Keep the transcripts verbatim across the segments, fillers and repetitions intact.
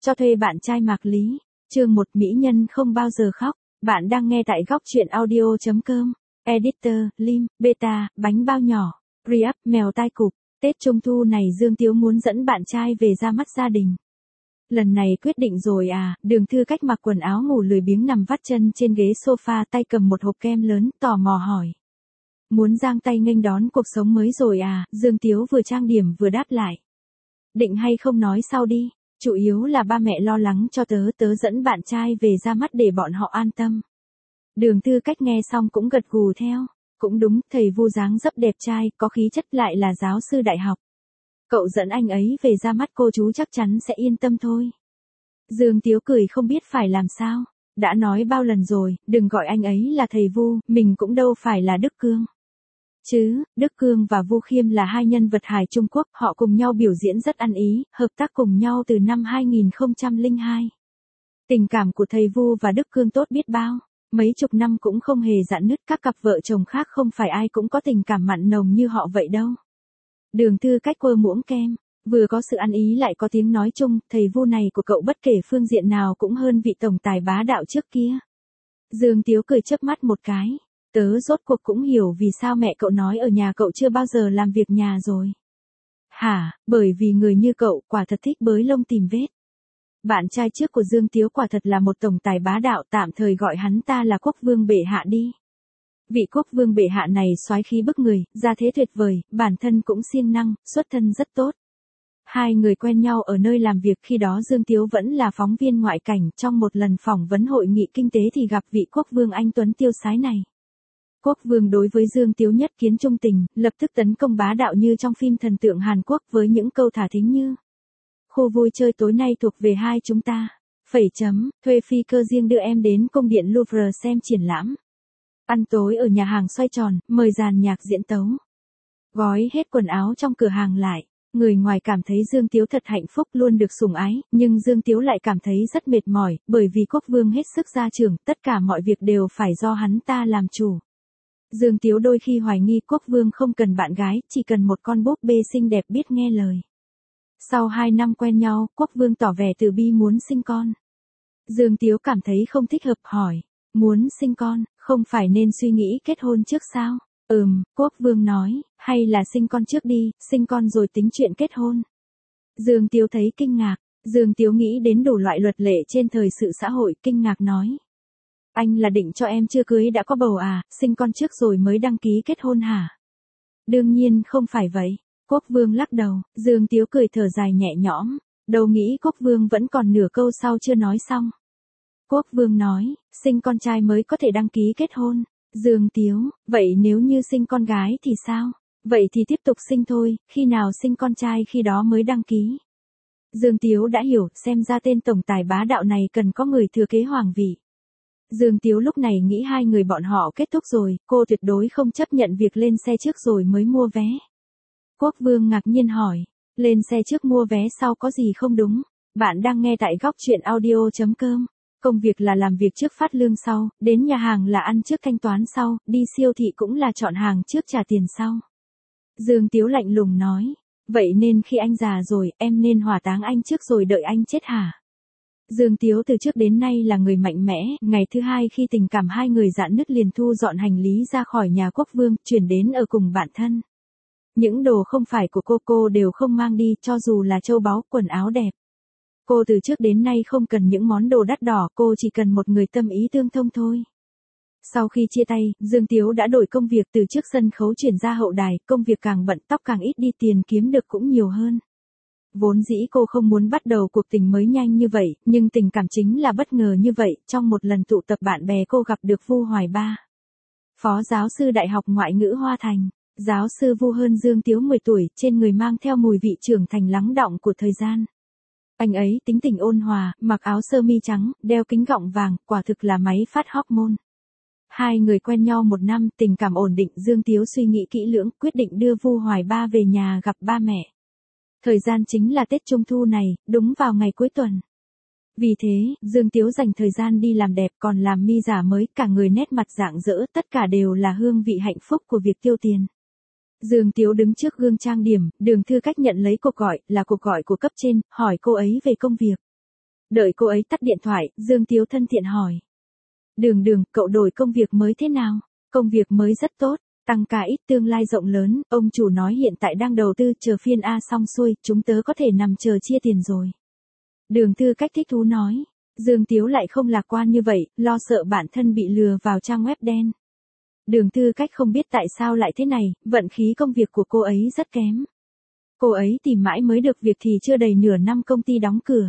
Cho thuê bạn trai Mạc Lý. Chương một Mỹ nhân không bao giờ khóc. Bạn đang nghe tại góc truyện audio chấm com. Editor, Lim, Beta, bánh bao nhỏ, Re-up, mèo tai cụp. Tết Trung Thu này Dương Tiếu muốn dẫn bạn trai về ra mắt gia đình. Lần này quyết định rồi à, Đường Thư Cách mặc quần áo ngủ lười biếng nằm vắt chân trên ghế sofa, tay cầm một hộp kem lớn, tò mò hỏi. Muốn giang tay nghênh đón cuộc sống mới rồi à, Dương Tiếu vừa trang điểm vừa đáp lại. Định hay không nói sau đi, chủ yếu là ba mẹ lo lắng cho tớ, tớ dẫn bạn trai về ra mắt để bọn họ an tâm. Đường Thư Cách nghe xong cũng gật gù theo, cũng đúng, thầy Vu dáng dấp đẹp trai, có khí chất lại là giáo sư đại học. Cậu dẫn anh ấy về ra mắt cô chú chắc chắn sẽ yên tâm thôi. Dương Tiếu cười không biết phải làm sao, đã nói bao lần rồi, đừng gọi anh ấy là thầy Vu, mình cũng đâu phải là Đức Cương. Chứ, Đức Cương và Vu Khiêm là hai nhân vật hài Trung Quốc, họ cùng nhau biểu diễn rất ăn ý, hợp tác cùng nhau từ năm hai nghìn không trăm lẻ hai. Tình cảm của thầy Vu và Đức Cương tốt biết bao, mấy chục năm cũng không hề rạn nứt, các cặp vợ chồng khác không phải ai cũng có tình cảm mặn nồng như họ vậy đâu. Đường Thư Cách quơ muỗng kem, vừa có sự ăn ý lại có tiếng nói chung, thầy Vu này của cậu bất kể phương diện nào cũng hơn vị tổng tài bá đạo trước kia. Dương Tiếu cười chớp mắt một cái. Tớ rốt cuộc cũng hiểu vì sao mẹ cậu nói ở nhà cậu chưa bao giờ làm việc nhà rồi. Hả, bởi vì người như cậu quả thật thích bới lông tìm vết. Bạn trai trước của Dương Tiếu quả thật là một tổng tài bá đạo, tạm thời gọi hắn ta là Quốc Vương bệ hạ đi. Vị Quốc Vương bệ hạ này soái khí bức người, gia thế tuyệt vời, bản thân cũng siêng năng, xuất thân rất tốt. Hai người quen nhau ở nơi làm việc, khi đó Dương Tiếu vẫn là phóng viên ngoại cảnh, trong một lần phỏng vấn hội nghị kinh tế thì gặp vị Quốc Vương anh tuấn tiêu sái này. Quốc Vương đối với Dương Tiếu nhất kiến trung tình, lập tức tấn công bá đạo như trong phim thần tượng Hàn Quốc với những câu thả thính như: khu vui chơi tối nay thuộc về hai chúng ta, phẩy chấm, thuê phi cơ riêng đưa em đến cung điện Louvre xem triển lãm. Ăn tối ở nhà hàng xoay tròn, mời dàn nhạc diễn tấu. Gói hết quần áo trong cửa hàng lại. Người ngoài cảm thấy Dương Tiếu thật hạnh phúc, luôn được sủng ái, nhưng Dương Tiếu lại cảm thấy rất mệt mỏi, bởi vì Quốc Vương hết sức gia trưởng, tất cả mọi việc đều phải do hắn ta làm chủ. Dương Tiếu đôi khi hoài nghi Quốc Vương không cần bạn gái, chỉ cần một con búp bê xinh đẹp biết nghe lời. Sau hai năm quen nhau, Quốc Vương tỏ vẻ từ bi muốn sinh con. Dương Tiếu cảm thấy không thích hợp, hỏi, muốn sinh con, không phải nên suy nghĩ kết hôn trước sao? Ừm, Quốc Vương nói, hay là sinh con trước đi, sinh con rồi tính chuyện kết hôn. Dương Tiếu thấy kinh ngạc, Dương Tiếu nghĩ đến đủ loại luật lệ trên thời sự xã hội, kinh ngạc nói. Anh là định cho em chưa cưới đã có bầu à, sinh con trước rồi mới đăng ký kết hôn hả? Đương nhiên không phải vậy. Quốc Vương lắc đầu, Dương Tiếu cười thở dài nhẹ nhõm, đâu nghĩ Quốc Vương vẫn còn nửa câu sau chưa nói xong. Quốc Vương nói, sinh con trai mới có thể đăng ký kết hôn. Dương Tiếu, vậy nếu như sinh con gái thì sao? Vậy thì tiếp tục sinh thôi, khi nào sinh con trai khi đó mới đăng ký. Dương Tiếu đã hiểu, xem ra tên tổng tài bá đạo này cần có người thừa kế hoàng vị. Dương Tiếu lúc này nghĩ hai người bọn họ kết thúc rồi, cô tuyệt đối không chấp nhận việc lên xe trước rồi mới mua vé. Quốc Vương ngạc nhiên hỏi, lên xe trước mua vé sau có gì không đúng? Bạn đang nghe tại góc truyện audio chấm com. Công việc là làm việc trước phát lương sau, đến nhà hàng là ăn trước thanh toán sau, đi siêu thị cũng là chọn hàng trước trả tiền sau. Dương Tiếu lạnh lùng nói, vậy nên khi anh già rồi, em nên hỏa táng anh trước rồi đợi anh chết hả? Dương Tiếu từ trước đến nay là người mạnh mẽ, ngày thứ hai khi tình cảm hai người rạn nứt liền thu dọn hành lý ra khỏi nhà Quốc Vương, chuyển đến ở cùng bạn thân. Những đồ không phải của cô cô đều không mang đi, cho dù là châu báu, quần áo đẹp. Cô từ trước đến nay không cần những món đồ đắt đỏ, cô chỉ cần một người tâm ý tương thông thôi. Sau khi chia tay, Dương Tiếu đã đổi công việc, từ trước sân khấu chuyển ra hậu đài, công việc càng bận tóc càng ít đi, tiền kiếm được cũng nhiều hơn. Vốn dĩ cô không muốn bắt đầu cuộc tình mới nhanh như vậy, nhưng tình cảm chính là bất ngờ như vậy, trong một lần tụ tập bạn bè cô gặp được Vu Hoài Ba. Phó giáo sư Đại học Ngoại ngữ Hoa Thành. Giáo sư Vu hơn Dương Tiếu mười tuổi, trên người mang theo mùi vị trưởng thành lắng đọng của thời gian. Anh ấy tính tình ôn hòa, mặc áo sơ mi trắng, đeo kính gọng vàng, quả thực là máy phát hormone. Hai người quen nhau một năm, tình cảm ổn định, Dương Tiếu suy nghĩ kỹ lưỡng, quyết định đưa Vu Hoài Ba về nhà gặp ba mẹ. Thời gian chính là Tết Trung Thu này, đúng vào ngày cuối tuần. Vì thế, Dương Tiếu dành thời gian đi làm đẹp, còn làm mi giả mới, cả người nét mặt rạng rỡ, tất cả đều là hương vị hạnh phúc của việc tiêu tiền. Dương Tiếu đứng trước gương trang điểm, Đường Thư Cách nhận lấy cuộc gọi, là cuộc gọi của cấp trên, hỏi cô ấy về công việc. Đợi cô ấy tắt điện thoại, Dương Tiếu thân thiện hỏi. Đường đường, cậu đổi công việc mới thế nào? Công việc mới rất tốt, tăng ca ít, tương lai rộng lớn, ông chủ nói hiện tại đang đầu tư, chờ phiên A xong xuôi, chúng tớ có thể nằm chờ chia tiền rồi. Đường Tư Cách thích thú nói. Dương Tiếu lại không lạc quan như vậy, lo sợ bản thân bị lừa vào trang web đen. Đường Tư Cách không biết tại sao lại thế này, vận khí công việc của cô ấy rất kém. Cô ấy tìm mãi mới được việc thì chưa đầy nửa năm công ty đóng cửa.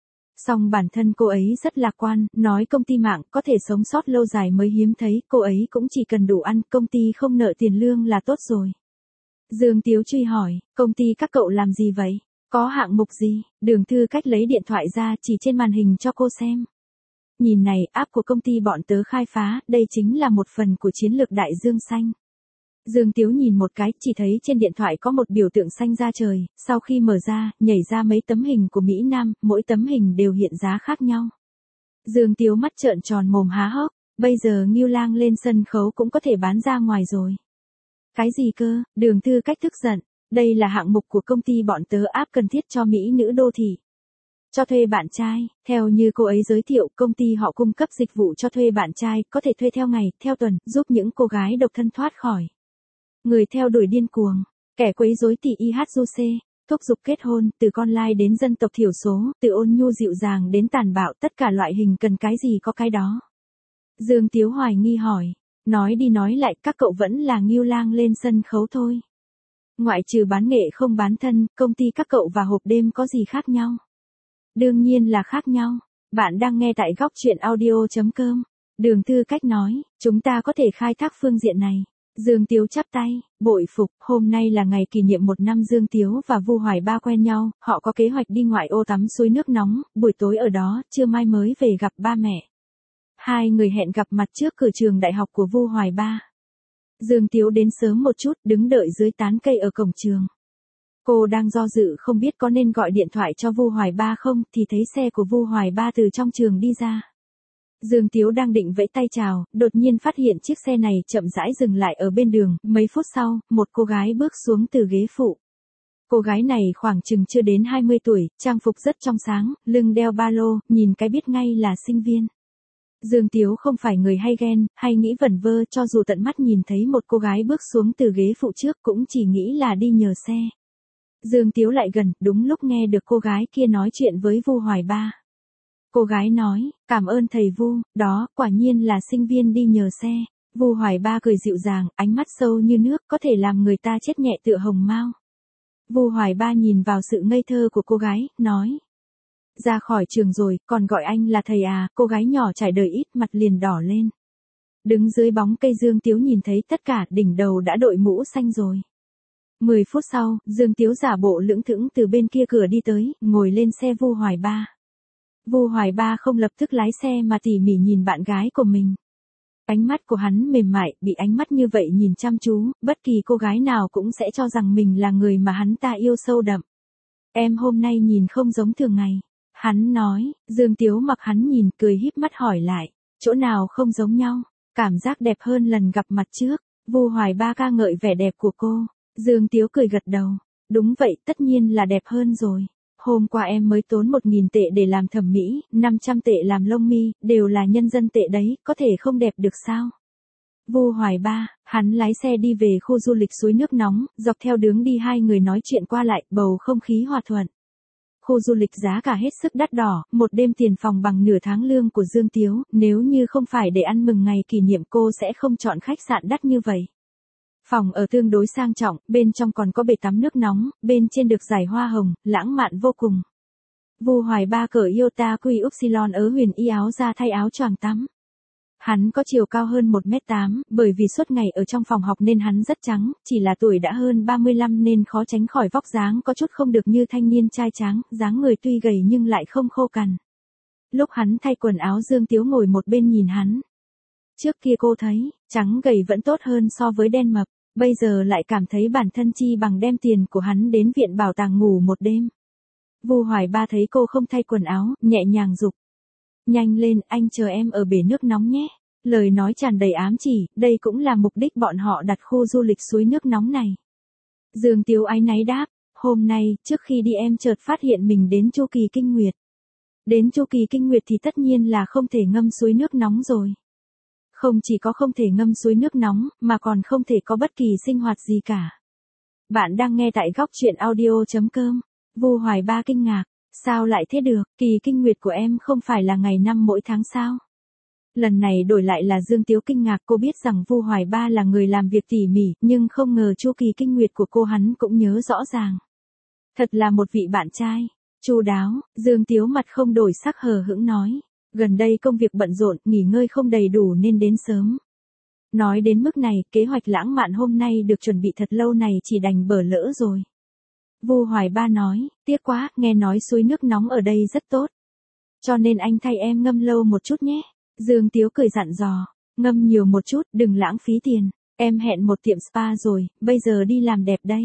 Song bản thân cô ấy rất lạc quan, nói công ty mạng có thể sống sót lâu dài mới hiếm thấy, cô ấy cũng chỉ cần đủ ăn, công ty không nợ tiền lương là tốt rồi. Dương Tiếu truy hỏi, công ty các cậu làm gì vậy? Có hạng mục gì? Đường Tư Cách lấy điện thoại ra chỉ trên màn hình cho cô xem. Nhìn này, app của công ty bọn tớ khai phá, đây chính là một phần của chiến lược đại dương xanh. Dương Tiếu nhìn một cái, chỉ thấy trên điện thoại có một biểu tượng xanh ra trời, sau khi mở ra, nhảy ra mấy tấm hình của Mỹ Nam, mỗi tấm hình đều hiện giá khác nhau. Dương Tiếu mắt trợn tròn mồm há hốc, bây giờ Ngưu Lang lên sân khấu cũng có thể bán ra ngoài rồi. Cái gì cơ? Đường Tư Cách tức giận, đây là hạng mục của công ty bọn tớ, app cần thiết cho mỹ nữ đô thị. Cho thuê bạn trai, theo như cô ấy giới thiệu, công ty họ cung cấp dịch vụ cho thuê bạn trai, có thể thuê theo ngày, theo tuần, giúp những cô gái độc thân thoát khỏi người theo đuổi điên cuồng, kẻ quấy rối tỉ i hát du xê, thúc giục kết hôn, từ con lai đến dân tộc thiểu số, từ ôn nhu dịu dàng đến tàn bạo, tất cả loại hình cần cái gì có cái đó. Dương Tiếu hoài nghi hỏi, nói đi nói lại, các cậu vẫn là Ngưu Lang lên sân khấu thôi. Ngoại trừ bán nghệ không bán thân, công ty các cậu và hộp đêm có gì khác nhau? Đương nhiên là khác nhau. Bạn đang nghe tại góc truyện audio chấm com. Đường Tư Cách nói, chúng ta có thể khai thác phương diện này. Dương Tiếu chắp tay, bội phục, hôm nay là ngày kỷ niệm một năm Dương Tiếu và Vu Hoài Ba quen nhau, họ có kế hoạch đi ngoại ô tắm suối nước nóng, buổi tối ở đó, trưa mai mới về gặp ba mẹ. Hai người hẹn gặp mặt trước cửa trường đại học của Vu Hoài Ba. Dương Tiếu đến sớm một chút, đứng đợi dưới tán cây ở cổng trường. Cô đang do dự không biết có nên gọi điện thoại cho Vu Hoài Ba không, thì thấy xe của Vu Hoài Ba từ trong trường đi ra. Dương Tiếu đang định vẫy tay chào, đột nhiên phát hiện chiếc xe này chậm rãi dừng lại ở bên đường, mấy phút sau, một cô gái bước xuống từ ghế phụ. Cô gái này khoảng chừng chưa đến hai mươi tuổi, trang phục rất trong sáng, lưng đeo ba lô, nhìn cái biết ngay là sinh viên. Dương Tiếu không phải người hay ghen, hay nghĩ vẩn vơ, cho dù tận mắt nhìn thấy một cô gái bước xuống từ ghế phụ trước cũng chỉ nghĩ là đi nhờ xe. Dương Tiếu lại gần, đúng lúc nghe được cô gái kia nói chuyện với Vu Hoài Ba. Cô gái nói, cảm ơn thầy Vu, đó, quả nhiên là sinh viên đi nhờ xe. Vu Hoài Ba cười dịu dàng, ánh mắt sâu như nước, có thể làm người ta chết nhẹ tựa hồng mao. Vu Hoài Ba nhìn vào sự ngây thơ của cô gái, nói. Ra khỏi trường rồi, còn gọi anh là thầy à, cô gái nhỏ trải đời ít, mặt liền đỏ lên. Đứng dưới bóng cây Dương Tiếu nhìn thấy tất cả, đỉnh đầu đã đội mũ xanh rồi. Mười phút sau, Dương Tiếu giả bộ lững thững từ bên kia cửa đi tới, ngồi lên xe Vu Hoài Ba. Vu Hoài Ba không lập tức lái xe mà tỉ mỉ nhìn bạn gái của mình. Ánh mắt của hắn mềm mại, bị ánh mắt như vậy nhìn chăm chú, bất kỳ cô gái nào cũng sẽ cho rằng mình là người mà hắn ta yêu sâu đậm. Em hôm nay nhìn không giống thường ngày. Hắn nói, Dương Tiếu mặc hắn nhìn, cười híp mắt hỏi lại, chỗ nào không giống nhau, cảm giác đẹp hơn lần gặp mặt trước. Vu Hoài Ba ca ngợi vẻ đẹp của cô. Dương Tiếu cười gật đầu, đúng vậy, tất nhiên là đẹp hơn rồi. Hôm qua em mới tốn một nghìn tệ để làm thẩm mỹ, năm trăm tệ làm lông mi, đều là nhân dân tệ đấy, có thể không đẹp được sao? Vu Hoài Ba, hắn lái xe đi về khu du lịch suối nước nóng, dọc theo đường đi hai người nói chuyện qua lại, bầu không khí hòa thuận. Khu du lịch giá cả hết sức đắt đỏ, một đêm tiền phòng bằng nửa tháng lương của Dương Tiếu, nếu như không phải để ăn mừng ngày kỷ niệm cô sẽ không chọn khách sạn đắt như vậy. Phòng ở tương đối sang trọng, bên trong còn có bể tắm nước nóng, bên trên được dải hoa hồng, lãng mạn vô cùng. Vu Hoài Ba cởi Iota Quy Upsilon ớ huyền y áo ra thay áo choàng tắm. Hắn có chiều cao hơn một mét tám, bởi vì suốt ngày ở trong phòng học nên hắn rất trắng, chỉ là tuổi đã hơn ba mươi lăm nên khó tránh khỏi vóc dáng có chút không được như thanh niên trai tráng, dáng người tuy gầy nhưng lại không khô cằn. Lúc hắn thay quần áo Dương Tiếu ngồi một bên nhìn hắn. Trước kia cô thấy, trắng gầy vẫn tốt hơn so với đen mập, bây giờ lại cảm thấy bản thân chi bằng đem tiền của hắn đến viện bảo tàng ngủ một đêm. Vu Hoài Ba thấy cô không thay quần áo, nhẹ nhàng giục. Nhanh lên, anh chờ em ở bể nước nóng nhé. Lời nói tràn đầy ám chỉ, đây cũng là mục đích bọn họ đặt khu du lịch suối nước nóng này. Dương Tiếu áy náy đáp, hôm nay, trước khi đi em chợt phát hiện mình đến chu kỳ kinh nguyệt. Đến chu kỳ kinh nguyệt thì tất nhiên là không thể ngâm suối nước nóng rồi. Không chỉ có không thể ngâm suối nước nóng, mà còn không thể có bất kỳ sinh hoạt gì cả. Bạn đang nghe tại góc truyện audio.com. Vu Hoài Ba kinh ngạc. Sao lại thế được, kỳ kinh nguyệt của em không phải là ngày năm mỗi tháng sao? Lần này đổi lại là Dương Tiếu kinh ngạc, cô biết rằng Vu Hoài Ba là người làm việc tỉ mỉ, nhưng không ngờ chu kỳ kinh nguyệt của cô hắn cũng nhớ rõ ràng. Thật là một vị bạn trai chu đáo. Dương Tiếu mặt không đổi sắc hờ hững nói. Gần đây công việc bận rộn, nghỉ ngơi không đầy đủ nên đến sớm. Nói đến mức này, kế hoạch lãng mạn hôm nay được chuẩn bị thật lâu này chỉ đành bở lỡ rồi. Vu Hoài Ba nói, tiếc quá, nghe nói suối nước nóng ở đây rất tốt. Cho nên anh thay em ngâm lâu một chút nhé. Dương Tiếu cười dặn dò, ngâm nhiều một chút, đừng lãng phí tiền. Em hẹn một tiệm spa rồi, bây giờ đi làm đẹp đây.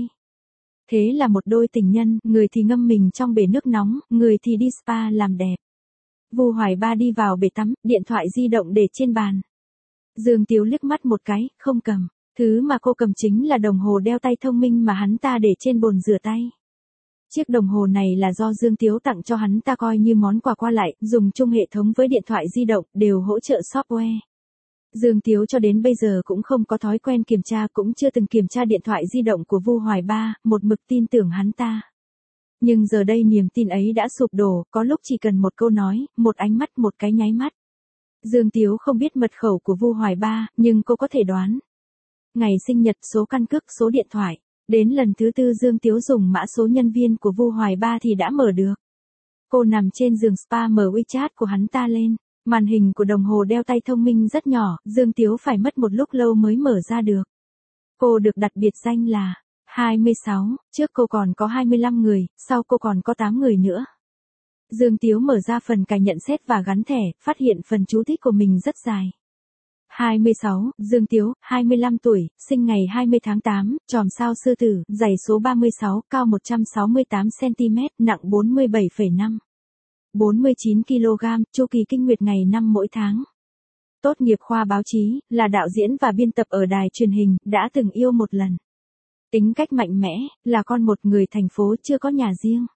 Thế là một đôi tình nhân, người thì ngâm mình trong bể nước nóng, người thì đi spa làm đẹp. Vu Hoài Ba đi vào bể tắm, điện thoại di động để trên bàn. Dương Tiếu liếc mắt một cái, không cầm. Thứ mà cô cầm chính là đồng hồ đeo tay thông minh mà hắn ta để trên bồn rửa tay. Chiếc đồng hồ này là do Dương Tiếu tặng cho hắn ta coi như món quà qua lại, dùng chung hệ thống với điện thoại di động, đều hỗ trợ software. Dương Tiếu cho đến bây giờ cũng không có thói quen kiểm tra, cũng chưa từng kiểm tra điện thoại di động của Vu Hoài Ba, một mực tin tưởng hắn ta. Nhưng giờ đây niềm tin ấy đã sụp đổ, có lúc chỉ cần một câu nói, một ánh mắt, một cái nháy mắt. Dương Tiếu không biết mật khẩu của Vu Hoài Ba, nhưng cô có thể đoán. Ngày sinh nhật, số căn cước, số điện thoại. Đến lần thứ tư Dương Tiếu dùng mã số nhân viên của Vu Hoài Ba thì đã mở được. Cô nằm trên giường spa mở WeChat của hắn ta lên. Màn hình của đồng hồ đeo tay thông minh rất nhỏ, Dương Tiếu phải mất một lúc lâu mới mở ra được. Cô được đặt biệt danh là hai mươi sáu, trước cô còn có hai mươi lăm người, sau cô còn có tám người nữa. Dương Tiếu mở ra phần cài nhận xét và gắn thẻ, phát hiện phần chú thích của mình rất dài. hai mươi sáu, Dương Tiếu, hai mươi lăm tuổi, sinh ngày hai mươi tháng tám, chòm sao Sư Tử, giày số ba mươi sáu, cao một trăm sáu mươi tám xăng ti mét, nặng bốn mươi bảy phẩy năm. bốn mươi chín ki lô gam, chu kỳ kinh nguyệt ngày năm mỗi tháng. Tốt nghiệp khoa báo chí, là đạo diễn và biên tập ở đài truyền hình, đã từng yêu một lần. Tính cách mạnh mẽ, là con một người thành phố chưa có nhà riêng.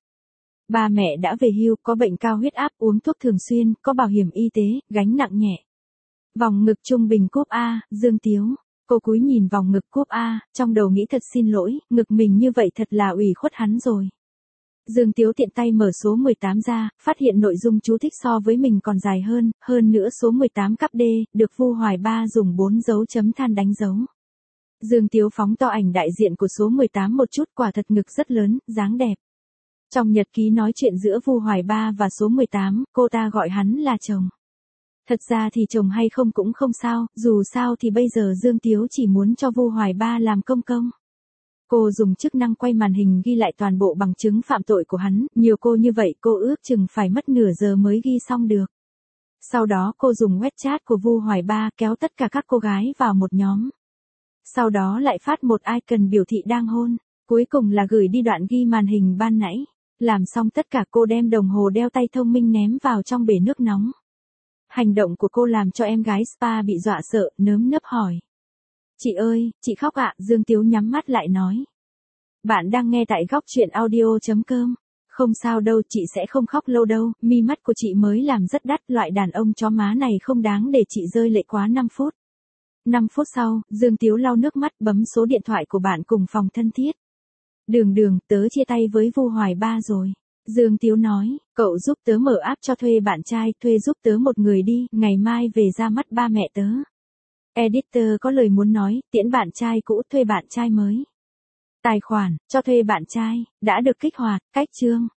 Ba mẹ đã về hưu, có bệnh cao huyết áp, uống thuốc thường xuyên, có bảo hiểm y tế, gánh nặng nhẹ. Vòng ngực trung bình cúp A, Dương Tiếu. Cô cúi nhìn vòng ngực cúp A, trong đầu nghĩ thật xin lỗi, ngực mình như vậy thật là ủy khuất hắn rồi. Dương Tiếu tiện tay mở số mười tám ra, phát hiện nội dung chú thích so với mình còn dài hơn, hơn nữa số mười tám cắp D, được Vu Hoài Ba dùng bốn dấu chấm than đánh dấu. Dương Tiếu phóng to ảnh đại diện của số mười tám một chút, quả thật ngực rất lớn, dáng đẹp. Trong nhật ký nói chuyện giữa Vu Hoài Ba và số mười tám, cô ta gọi hắn là chồng. Thật ra thì chồng hay không cũng không sao, dù sao thì bây giờ Dương Tiếu chỉ muốn cho Vu Hoài Ba làm công công. Cô dùng chức năng quay màn hình ghi lại toàn bộ bằng chứng phạm tội của hắn, nhiều cô như vậy cô ước chừng phải mất nửa giờ mới ghi xong được. Sau đó cô dùng WeChat của Vu Hoài Ba kéo tất cả các cô gái vào một nhóm. Sau đó lại phát một icon biểu thị đang hôn, cuối cùng là gửi đi đoạn ghi màn hình ban nãy. Làm xong tất cả cô đem đồng hồ đeo tay thông minh ném vào trong bể nước nóng. Hành động của cô làm cho em gái spa bị dọa sợ, nớm nớp hỏi. Chị ơi, chị khóc ạ, Dương Tiếu nhắm mắt lại nói. Bạn đang nghe tại góc truyện audio.com. Không sao đâu, chị sẽ không khóc lâu đâu, mi mắt của chị mới làm rất đắt, loại đàn ông chó má này không đáng để chị rơi lệ quá năm phút. năm phút sau, Dương Tiếu lau nước mắt bấm số điện thoại của bạn cùng phòng thân thiết. Đường đường, tớ chia tay với Vu Hoài Ba rồi. Dương Tiếu nói, cậu giúp tớ mở app cho thuê bạn trai, thuê giúp tớ một người đi, ngày mai về ra mắt ba mẹ tớ. Editor có lời muốn nói, tiễn bạn trai cũ, thuê bạn trai mới. Tài khoản, cho thuê bạn trai, đã được kích hoạt, cách chương.